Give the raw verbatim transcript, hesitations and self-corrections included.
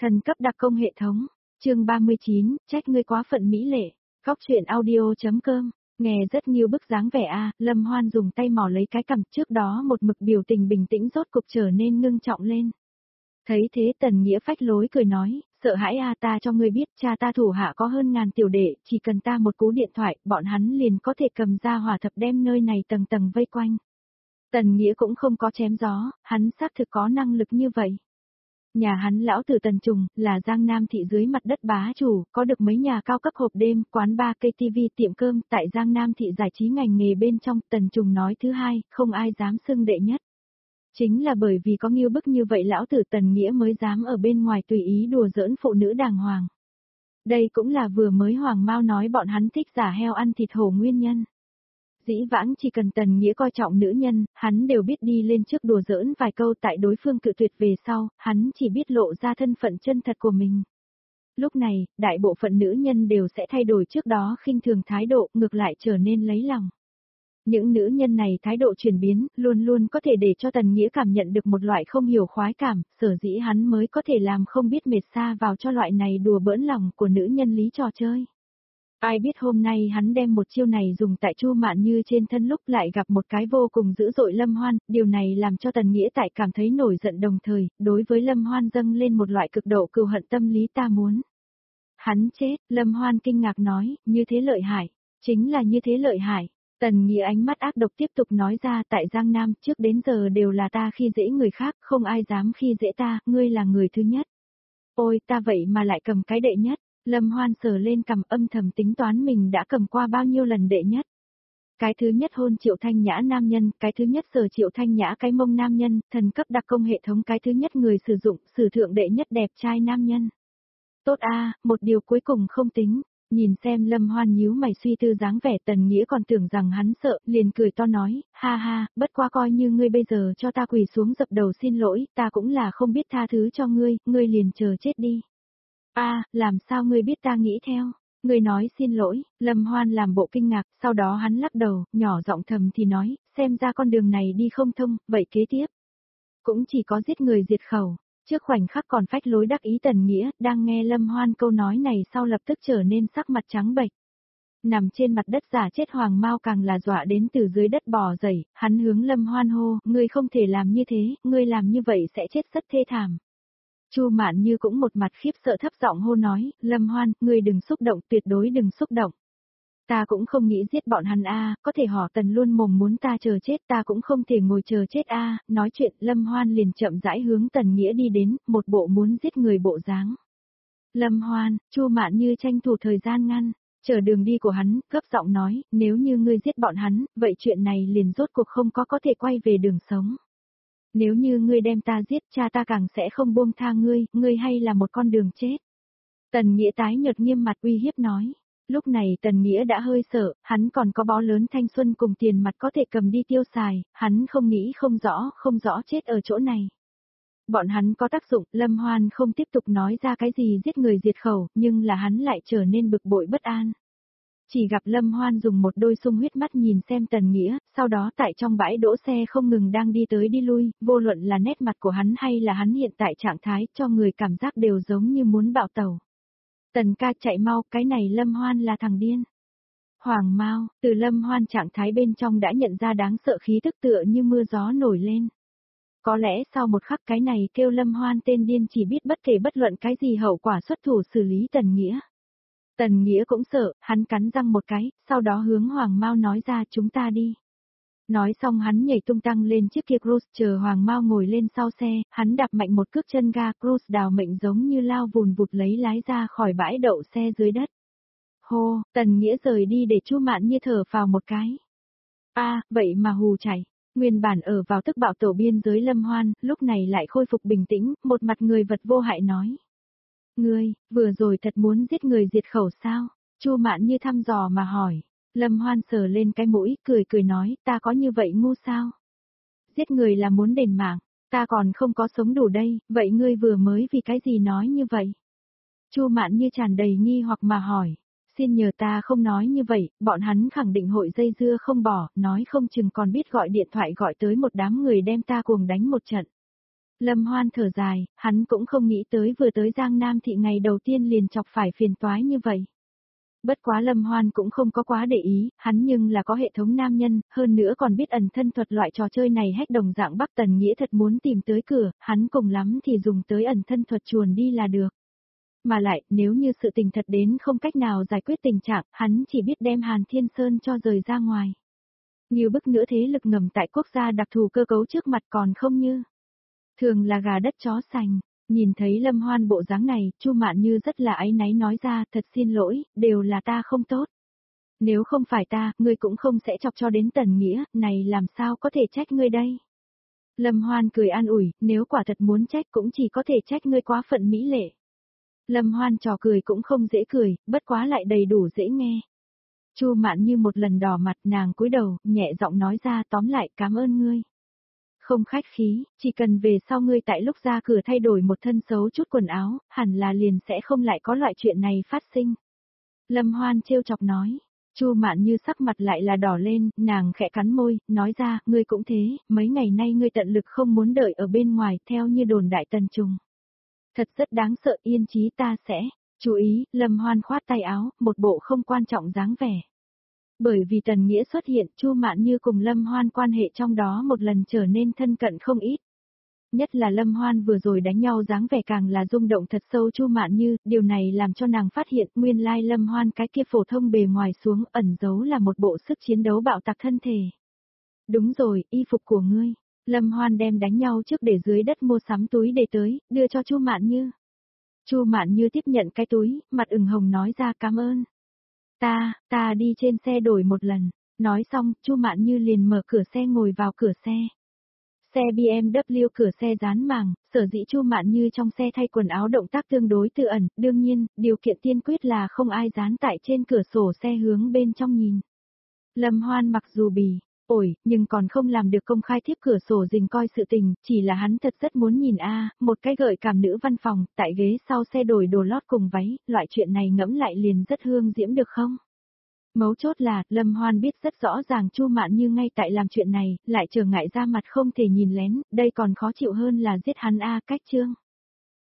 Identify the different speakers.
Speaker 1: Thần cấp đặc công hệ thống, chương ba mươi chín, trách ngươi quá phận mỹ lệ, góc truyện audio.com, nghe rất nhiều bức dáng vẻ a. Lâm Hoan dùng tay mò lấy cái cằm, trước đó một mực biểu tình bình tĩnh rốt cục trở nên ngưng trọng lên. Thấy thế Tần Nghĩa phách lối cười nói, sợ hãi a, ta cho ngươi biết, cha ta thủ hạ có hơn ngàn tiểu đệ, chỉ cần ta một cú điện thoại, bọn hắn liền có thể cầm ra hỏa thập đem nơi này tầng tầng vây quanh. Tần Nghĩa cũng không có chém gió, hắn xác thực có năng lực như vậy. Nhà hắn lão tử Tần Trùng, là Giang Nam thị dưới mặt đất bá chủ, có được mấy nhà cao cấp hộp đêm, quán bar, cây tivi, tiệm cơm, tại Giang Nam thị giải trí ngành nghề bên trong, Tần Trùng nói thứ hai, không ai dám xưng đệ nhất. Chính là bởi vì có nghiêu bức như vậy lão tử Tần Nghĩa mới dám ở bên ngoài tùy ý đùa giỡn phụ nữ đàng hoàng. Đây cũng là vừa mới Hoàng Mao nói bọn hắn thích giả heo ăn thịt hổ nguyên nhân. Dĩ vãng chỉ cần Tần Nghĩa coi trọng nữ nhân, hắn đều biết đi lên trước đùa giỡn vài câu tại đối phương cự tuyệt về sau, hắn chỉ biết lộ ra thân phận chân thật của mình. Lúc này, đại bộ phận nữ nhân đều sẽ thay đổi trước đó khinh thường thái độ, ngược lại trở nên lấy lòng. Những nữ nhân này thái độ chuyển biến, luôn luôn có thể để cho Tần Nghĩa cảm nhận được một loại không hiểu khoái cảm, sở dĩ hắn mới có thể làm không biết mệt xa vào cho loại này đùa bỡn lòng của nữ nhân lý trò chơi. Ai biết hôm nay hắn đem một chiêu này dùng tại Chu Mạn Như trên thân lúc lại gặp một cái vô cùng dữ dội Lâm Hoan, điều này làm cho Tần Nghĩa tại cảm thấy nổi giận đồng thời, đối với Lâm Hoan dâng lên một loại cực độ cừu hận tâm lý ta muốn. Hắn chết, Lâm Hoan kinh ngạc nói, như thế lợi hại, chính là như thế lợi hại. Tần Nghĩa ánh mắt ác độc tiếp tục nói ra tại Giang Nam trước đến giờ đều là ta khi dễ người khác, không ai dám khi dễ ta, ngươi là người thứ nhất. Ôi ta vậy mà lại cầm cái đệ nhất. Lâm Hoan sờ lên cằm âm thầm tính toán mình đã cầm qua bao nhiêu lần đệ nhất. Cái thứ nhất hôn Triệu Thanh Nhã nam nhân, cái thứ nhất sờ Triệu Thanh Nhã cái mông nam nhân, thần cấp đặc công hệ thống cái thứ nhất người sử dụng, sử thượng đệ nhất đẹp trai nam nhân. Tốt a, một điều cuối cùng không tính, nhìn xem Lâm Hoan nhíu mày suy tư dáng vẻ Tần Nghĩa còn tưởng rằng hắn sợ, liền cười to nói, ha ha, bất quá coi như ngươi bây giờ cho ta quỳ xuống dập đầu xin lỗi, ta cũng là không biết tha thứ cho ngươi, ngươi liền chờ chết đi. A, à, làm sao ngươi biết ta nghĩ theo? Ngươi nói xin lỗi, Lâm Hoan làm bộ kinh ngạc, sau đó hắn lắc đầu, nhỏ giọng thầm thì nói, xem ra con đường này đi không thông, vậy kế tiếp. Cũng chỉ có giết người diệt khẩu, trước khoảnh khắc còn phách lối đắc ý Tần Nghĩa, đang nghe Lâm Hoan câu nói này sau lập tức trở nên sắc mặt trắng bệch. Nằm trên mặt đất giả chết Hoàng Mao càng là dọa đến từ dưới đất bò dậy, hắn hướng Lâm Hoan hô, ngươi không thể làm như thế, ngươi làm như vậy sẽ chết rất thê thảm. Chu Mạn Như cũng một mặt khiếp sợ thấp giọng hô nói, Lâm Hoan, ngươi đừng xúc động, tuyệt đối đừng xúc động. Ta cũng không nghĩ giết bọn hắn a, có thể họ Tần luôn mồm muốn ta chờ chết, ta cũng không thể ngồi chờ chết a. Nói chuyện, Lâm Hoan liền chậm rãi hướng Tần Nghĩa đi đến, một bộ muốn giết người bộ dáng. Lâm Hoan, Chu Mạn Như tranh thủ thời gian ngăn, chờ đường đi của hắn, gấp giọng nói, nếu như ngươi giết bọn hắn, vậy chuyện này liền rốt cuộc không có có thể quay về đường sống. Nếu như ngươi đem ta giết, cha ta càng sẽ không buông tha ngươi, ngươi hay là một con đường chết. Tần Nghĩa tái nhợt nghiêm mặt uy hiếp nói. Lúc này Tần Nghĩa đã hơi sợ, hắn còn có bó lớn thanh xuân cùng tiền mặt có thể cầm đi tiêu xài, hắn không nghĩ không rõ, không rõ chết ở chỗ này. Bọn hắn có tác dụng, Lâm Hoan không tiếp tục nói ra cái gì giết người diệt khẩu, nhưng là hắn lại trở nên bực bội bất an. Chỉ gặp Lâm Hoan dùng một đôi sung huyết mắt nhìn xem Tần Nghĩa, sau đó tại trong bãi đỗ xe không ngừng đang đi tới đi lui, vô luận là nét mặt của hắn hay là hắn hiện tại trạng thái cho người cảm giác đều giống như muốn bạo tẩu. Tần ca chạy mau, cái này Lâm Hoan là thằng điên. Hoàng Mao, từ Lâm Hoan trạng thái bên trong đã nhận ra đáng sợ khí tức tựa như mưa gió nổi lên. Có lẽ sau một khắc cái này kêu Lâm Hoan tên điên chỉ biết bất kể bất luận cái gì hậu quả xuất thủ xử lý Tần Nghĩa. Tần Nghĩa cũng sợ, hắn cắn răng một cái, sau đó hướng Hoàng Mao nói ra chúng ta đi. Nói xong hắn nhảy tung tăng lên chiếc kia Cruise chờ Hoàng Mao ngồi lên sau xe, hắn đạp mạnh một cước chân ga Cruise đào mệnh giống như lao vùn vụt lấy lái ra khỏi bãi đậu xe dưới đất. Hô, Tần Nghĩa rời đi để Chu Mạn Như thở phào một cái. A, à, vậy mà hù chạy. Nguyên bản ở vào tức bạo tổ biên giới Lâm Hoan, lúc này lại khôi phục bình tĩnh, một mặt người vật vô hại nói. Ngươi, vừa rồi thật muốn giết người diệt khẩu sao? Chu Mạn Như thăm dò mà hỏi. Lâm Hoan sờ lên cái mũi, cười cười nói, ta có như vậy ngu sao? Giết người là muốn đền mạng, ta còn không có sống đủ đây, vậy ngươi vừa mới vì cái gì nói như vậy? Chu Mạn Như tràn đầy nghi hoặc mà hỏi. Xin nhờ ta không nói như vậy, bọn hắn khẳng định hội dây dưa không bỏ, nói không chừng còn biết gọi điện thoại gọi tới một đám người đem ta cuồng đánh một trận. Lâm Hoan thở dài, hắn cũng không nghĩ tới vừa tới Giang Nam thị ngày đầu tiên liền chọc phải phiền toái như vậy. Bất quá Lâm Hoan cũng không có quá để ý, hắn nhưng là có hệ thống nam nhân, hơn nữa còn biết ẩn thân thuật loại trò chơi này hách đồng dạng Bắc Tần Nghĩa thật muốn tìm tới cửa, hắn cùng lắm thì dùng tới ẩn thân thuật chuồn đi là được. Mà lại, nếu như sự tình thật đến không cách nào giải quyết tình trạng, hắn chỉ biết đem Hàn Thiên Sơn cho rời ra ngoài. Nhiều bức nữa thế lực ngầm tại quốc gia đặc thù cơ cấu trước mặt còn không như. Thường là gà đất chó sành. Nhìn thấy Lâm Hoan bộ dáng này, Chu Mạn Như rất là áy náy nói ra, thật xin lỗi, đều là ta không tốt. Nếu không phải ta, ngươi cũng không sẽ chọc cho đến Tần Nghĩa, này làm sao có thể trách ngươi đây. Lâm Hoan cười an ủi, nếu quả thật muốn trách cũng chỉ có thể trách ngươi quá phận mỹ lệ. Lâm Hoan trò cười cũng không dễ cười, bất quá lại đầy đủ dễ nghe. Chu Mạn Như một lần đỏ mặt, nàng cúi đầu, nhẹ giọng nói ra, tóm lại cảm ơn ngươi. Không khách khí, chỉ cần về sau ngươi tại lúc ra cửa thay đổi một thân xấu chút quần áo, hẳn là liền sẽ không lại có loại chuyện này phát sinh. Lâm Hoan trêu chọc nói. Chu Mạn Như sắc mặt lại là đỏ lên, nàng khẽ cắn môi, nói ra, ngươi cũng thế, mấy ngày nay ngươi tận lực không muốn đợi ở bên ngoài, theo như đồn đại Tần Trùng. Thật rất đáng sợ, yên chí ta sẽ, chú ý, Lâm Hoan khoát tay áo, một bộ không quan trọng dáng vẻ. Bởi vì Tần Nghĩa xuất hiện, Chu Mạn Như cùng Lâm Hoan quan hệ trong đó một lần trở nên thân cận không ít. Nhất là Lâm Hoan vừa rồi đánh nhau dáng vẻ càng là rung động thật sâu Chu Mạn Như, điều này làm cho nàng phát hiện nguyên lai Lâm Hoan cái kia phổ thông bề ngoài xuống ẩn giấu là một bộ sức chiến đấu bạo tạc thân thể. Đúng rồi, y phục của ngươi. Lâm Hoan đem đánh nhau trước để dưới đất mua sắm túi để tới, đưa cho Chu Mạn Như. Chu Mạn Như tiếp nhận cái túi, mặt ửng hồng nói ra cảm ơn. Ta, ta đi trên xe đổi một lần. Nói xong, Chu Mạn Như liền mở cửa xe ngồi vào cửa xe. Xe bê em vê cửa xe dán màng, sở dĩ Chu Mạn Như trong xe thay quần áo động tác tương đối tự ẩn, đương nhiên, điều kiện tiên quyết là không ai dán tại trên cửa sổ xe hướng bên trong nhìn. Lâm Hoan mặc dù bì, ổi, nhưng còn không làm được công khai tiếp cửa sổ rình coi sự tình, chỉ là hắn thật rất muốn nhìn a, một cái gợi cảm nữ văn phòng, tại ghế sau xe đổi đồ lót cùng váy, loại chuyện này ngẫm lại liền rất hương diễm được không? Mấu chốt là, Lâm Hoan biết rất rõ ràng Chu Mạn Như ngay tại làm chuyện này, lại trở ngại ra mặt không thể nhìn lén, đây còn khó chịu hơn là giết hắn a, cách chương.